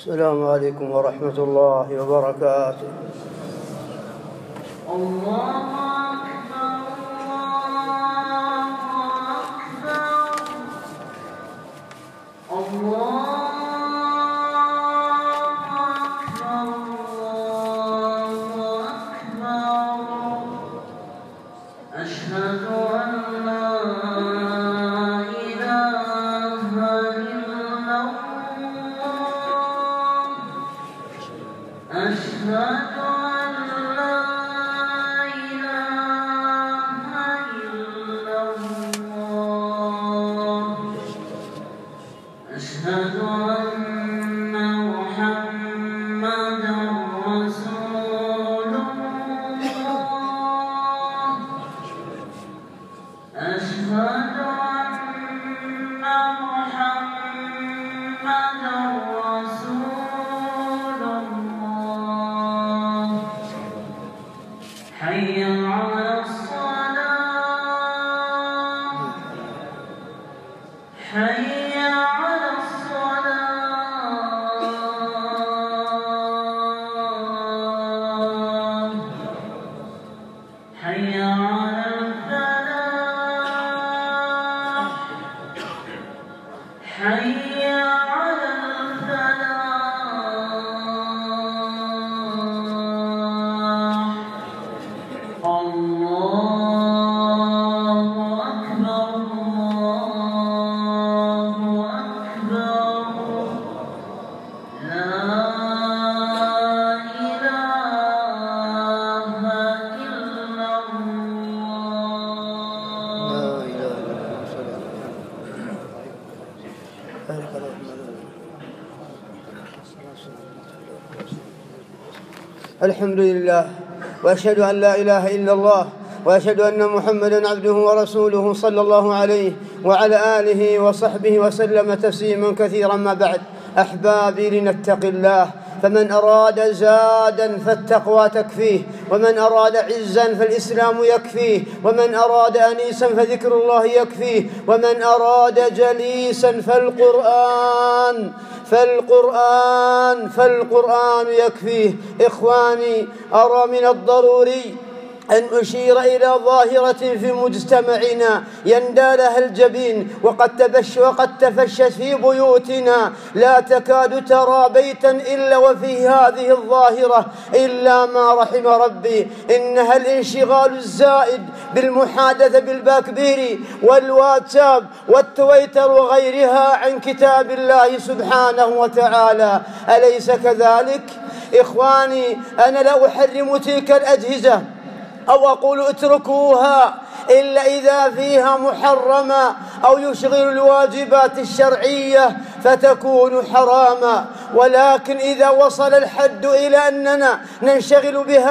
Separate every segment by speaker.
Speaker 1: السلام عليكم ورحمة الله وبركاته.
Speaker 2: الله أكبر الله أكبر أشهد أن لا إله إلا الله أشهد أن لا إله إلا الله أشهد أن محمدا رسول الله أشهد أن محمدا رسول الله حي على الصلاة حي على الصلاة حي على الفلاح حي على الفلاح الله أكبر الله أكبر لا إله إلا
Speaker 1: الحمد لله، وأشهد أن لا إله إلا الله، وأشهد أن محمدًا عبده ورسوله صلى الله عليه وعلى آله وصحبه وسلم تسليمًا كثيرًا. ما بعد، أحبابي، لنتق الله، فمن أراد زادا فالتقوى تكفيه، ومن أراد عزا فالإسلام يكفيه، ومن أراد أنيسا فذكر الله يكفيه، ومن أراد جليسا فالقرآن يكفيه. إخواني، أرى من الضروري أن أشير إلى ظاهرة في مجتمعنا يندى لها الجبين وقد تفشت في بيوتنا، لا تكاد ترى بيتا إلا وفيه هذه الظاهرة إلا ما رحم ربي، إنها الانشغال الزائد بالمحادثة بالباكبير والواتساب والتويتر وغيرها عن كتاب الله سبحانه وتعالى. أليس كذلك؟ إخواني، أنا لا أحرم تلك الأجهزة أو أقول اتركوها إلا إذا فيها محرمة أو يشغل الواجبات الشرعية فتكون حراما، ولكن إذا وصل الحد إلى أننا ننشغل بها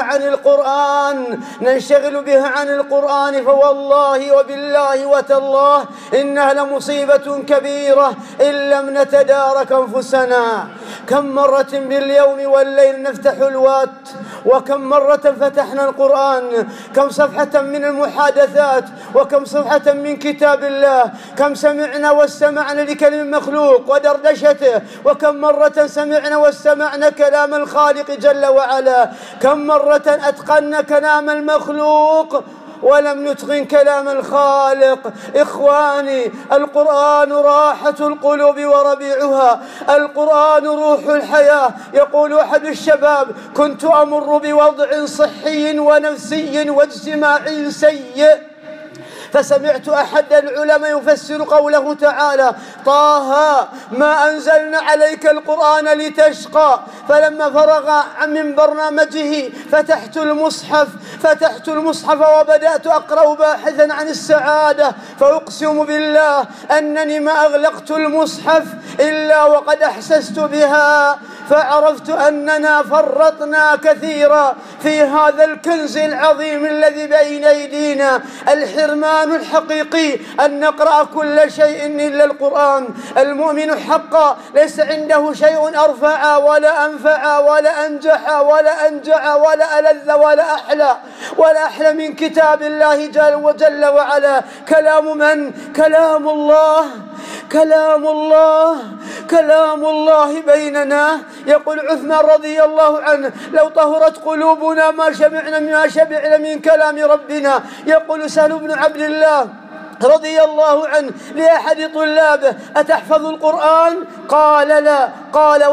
Speaker 1: عن القرآن فوالله وبالله وتالله إنها لمصيبة كبيرة إن لم نتدارك أنفسنا. كم مرة باليوم والليل نفتح الوات، وكم مرة فتحنا القرآن، كم صفحة من المحادثات، وكم صفحة من كتاب الله، كم سمعنا واستمعنا لكلم مخلوق ودردشته، وكم مرة سمعنا واستمعنا كلام الخالق جل وعلا، كم مرة أتقنا كلام المخلوق ولم نتقن كلام الخالق. إخواني، القرآن راحة القلوب وربيعها، القرآن روح الحياة. يقول أحد الشباب: كنت أمر بوضع صحي ونفسي واجتماعي سيء، فسمعت أحد العلماء يفسر قوله تعالى: طه ما أنزلنا عليك القرآن لتشقى. فلما فرغ من برنامجه فتحت المصحف وبدأت أقرأ باحثا عن السعادة، فأقسم بالله أنني ما أغلقت المصحف إلا وقد أحسست بها، فعرفت أننا فرطنا كثيرا في هذا الكنز العظيم الذي بين أيدينا. الحرمان الحقيقي أن نقرأ كل شيء إلا القرآن. المؤمن حقا ليس عنده شيء أرفع ولا أنفع ولا أنجح ولا أنجع ولا ألذ ولا أحلى من كتاب الله جل وعلا. كلام من؟ كلام الله. كلام الله، كلام الله بيننا. يقول عثمان رضي الله عنه: لو طهرت قلوبنا ما شبعنا من كلام ربنا. يقول سهل بن عبد الله رضي الله عنه لأحد طلابه: أتحفظ القرآن؟ قال: لا. قال: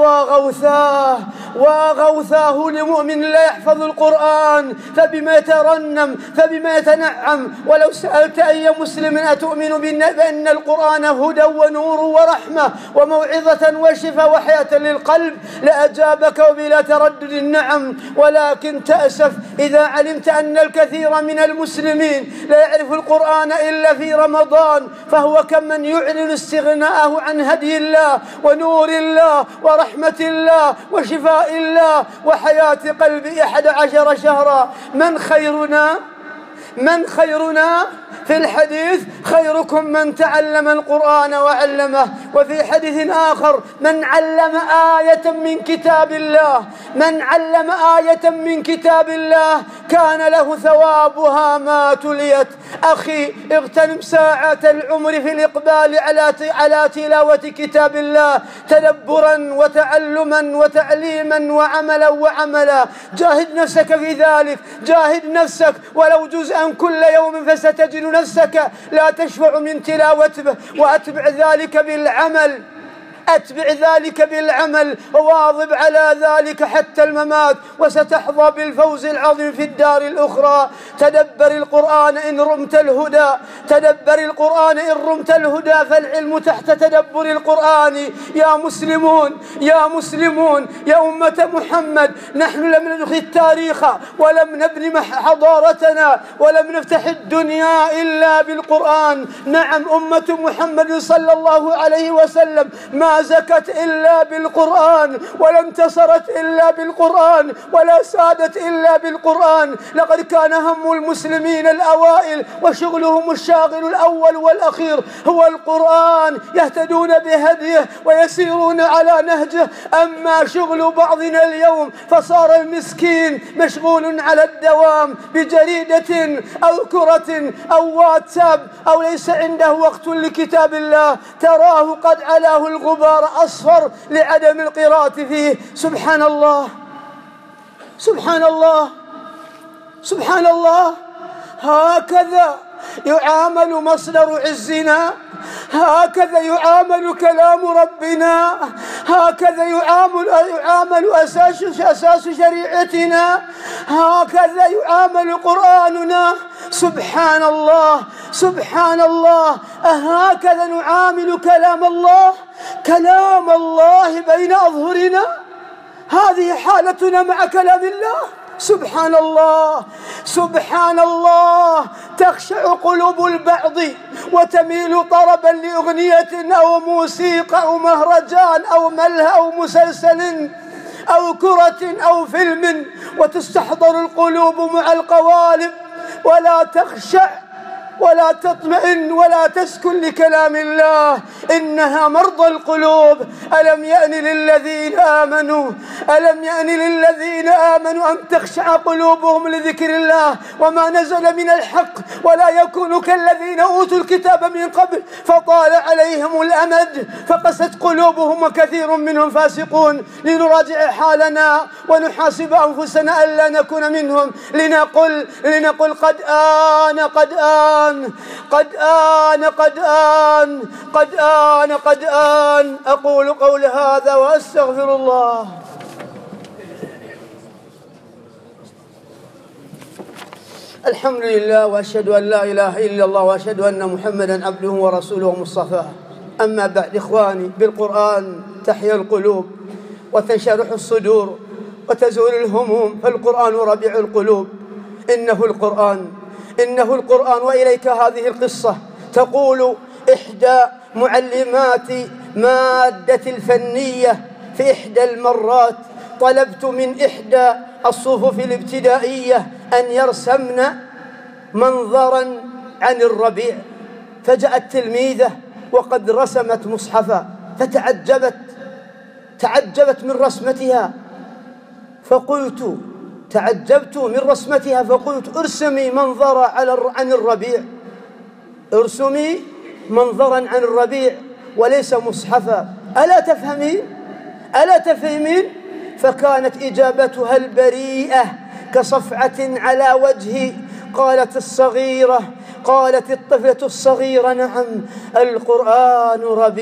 Speaker 1: وغوثاه لمؤمن لا يحفظ القرآن فبما يترنم فبما يتنعم. ولو سألت أي مسلم أتؤمن بأن القرآن هدى ونور ورحمة وموعظة وشفاء وحياة للقلب لأجابك وبلا تردد نعم. ولكن تأسف إذا علمت أن الكثير من المسلمين لا يعرف القرآن إلا في رمضان، فهو كمن يعلن استغناءه عن هدي الله ونور الله ورحمة الله وشفاء الله وحياة قلب 11 شهرا. من خيرنا في الحديث؟ خيركم من تعلم القرآن وعلمه. وفي حديث آخر: من علم آية من كتاب الله كان له ثوابها ما تليت. أخي، اغتنم ساعات العمر في الإقبال على تلاوة كتاب الله تدبرا وتعلما وتعليما وعملا. جاهد نفسك في ذلك، جاهد نفسك ولو جزءا كل يوم، فستجد نفسك لا تشبع من تلاوته. وأتبع ذلك بالعمل وواظب على ذلك حتى الممات، وستحظى بالفوز العظيم في الدار الأخرى. تدبر القرآن إن رمت الهدى، فالعلم تحت تدبر القرآن. يا مسلمون يا أمة محمد، نحن لم ندخل التاريخ ولم نبني حضارتنا ولم نفتح الدنيا إلا بالقرآن. نعم، أمة محمد صلى الله عليه وسلم ما زكت إلا بالقرآن، ولا انتصرت إلا بالقرآن، ولا سادت إلا بالقرآن. لقد كان هم المسلمين الأوائل وشغلهم الشاغل الأول والأخير هو القرآن، يهتدون بهديه ويسيرون على نهجه. أما شغل بعضنا اليوم فصار المسكين مشغول على الدوام بجريدة أو كرة أو واتساب، أو ليس عنده وقت لكتاب الله. تراه قد علاه الغبار أصفر لعدم القراءة فيه. سبحان الله سبحان الله سبحان الله. هكذا يعامل مصدر عزنا، هكذا يعامل كلام ربنا، هكذا يعامل أساس شريعتنا، هكذا يعامل قرآننا. سبحان الله سبحان الله. أهكذا نعامل كلام الله بين أظهرنا؟ هذه حالتنا مع كلام الله. سبحان الله سبحان الله. تخشع قلوب البعض وتميل طربا لأغنية أو موسيقى أو مهرجان أو ملهى أو مسلسل أو كرة أو فيلم، وتستحضر القلوب مع القوالب ولا تخشع ولا تطمئن ولا تسكن لكلام الله. إنها مرضى القلوب. ألم يأن للذين آمنوا أن تخشع قلوبهم لذكر الله وما نزل من الحق، ولا يكونوا كالذين أوتوا الكتاب من قبل فطال عليهم الأمد فقست قلوبهم وكثير منهم فاسقون. لنراجع حالنا ونحاسب أنفسنا ألا نكون منهم، لنقل قد آن. أقول قول هذا وأستغفر الله. الحمد لله، وأشهد أن لا إله إلا الله، وأشهد أن محمدا عبده ورسوله ومصطفاه. أما بعد، إخواني، بالقرآن تحيا القلوب وتنشرح الصدور وتزول الهموم، فالقرآن ربيع القلوب. إنه القرآن. وإليك هذه القصة. تقول إحدى معلمات مادة الفنية: في إحدى المرات طلبت من إحدى الصفوف الابتدائية أن يرسمن منظرا عن الربيع، فجاءت تلميذة وقد رسمت مصحفا، تعجبت من رسمتها، فقلت ارسمي منظرا عن الربيع، وليس مصحفا. ألا تفهمين؟ فكانت إجابتها البريئة كصفعة على وجهي. قالت الطفلة الصغيرة: نعم، القرآن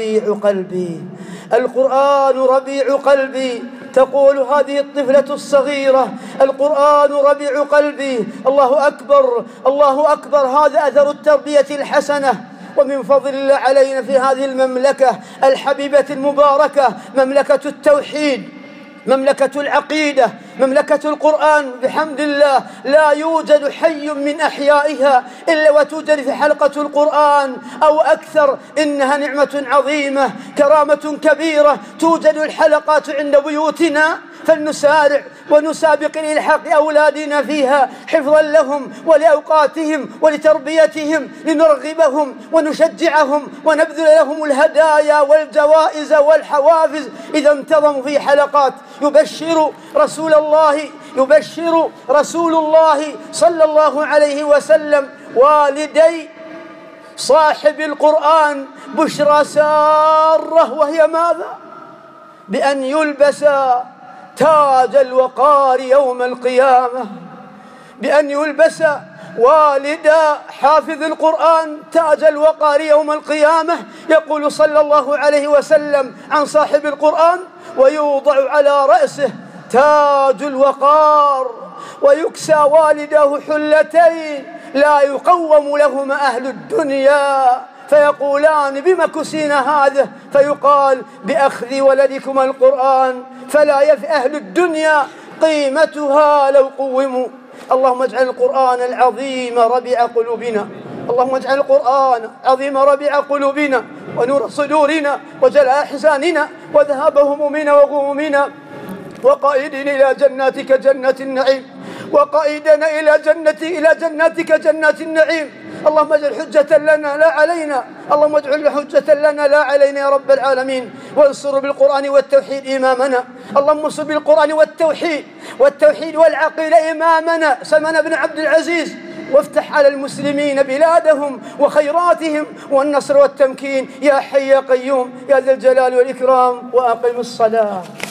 Speaker 1: ربيع قلبي. تقول هذه الطفلة الصغيرة: القرآن ربيع قلبي. الله أكبر. هذا أثر التربية الحسنة. ومن فضل الله علينا في هذه المملكة الحبيبة المباركة، مملكة التوحيد، مملكة العقيدة، مملكة القرآن. بحمد الله لا يوجد حي من أحيائها إلا وتوجد في حلقة القرآن أو أكثر. إنها نعمة عظيمة، كرامة كبيرة. توجد الحلقات عند بيوتنا، فلنسارع ونسابق لإلحاق أولادنا فيها حفظا لهم ولأوقاتهم ولتربيتهم، لنرغبهم ونشجعهم ونبذل لهم الهدايا والجوائز والحوافز إذا انتظموا في حلقات. يبشر رسول الله صلى الله عليه وسلم والدي صاحب القرآن بشرى سارة، وهي ماذا؟ بأن يلبس تاج الوقار يوم القيامة، بأن يلبس والد حافظ القرآن تاج الوقار يوم القيامة. يقول صلى الله عليه وسلم عن صاحب القرآن: ويوضع على رأسه تاج الوقار ويكسى والده حلتين لا يقوم لهما أهل الدنيا، فيقولان: بما كسينا هذا؟ فيقال: بأخذ ولدكما القرآن، فلا يفي أهل الدنيا قيمتها لو قوموا. اللهم اجعل القرآن العظيم ربيع قلوبنا، اللهم اجعل القرآن عظيم ربيع قلوبنا ونور صدورنا وجلاء أحزاننا وذهاب همومنا وغمومنا، وقائدنا إلى جناتك جنة النعيم، وقائدنا إلى جناتك جنات النعيم. اللهم اجعل حجة لنا لا علينا، اللهم اجعل حجة لنا لا علينا يا رب العالمين. وانصر بالقرآن والتوحيد إمامنا، اللهم انصر بالقرآن والتوحيد والعقيدة إمامنا سلمان بن عبد العزيز، وافتح على المسلمين بلادهم وخيراتهم والنصر والتمكين يا حي يا قيوم يا ذا الجلال والإكرام. وأقم الصلاة.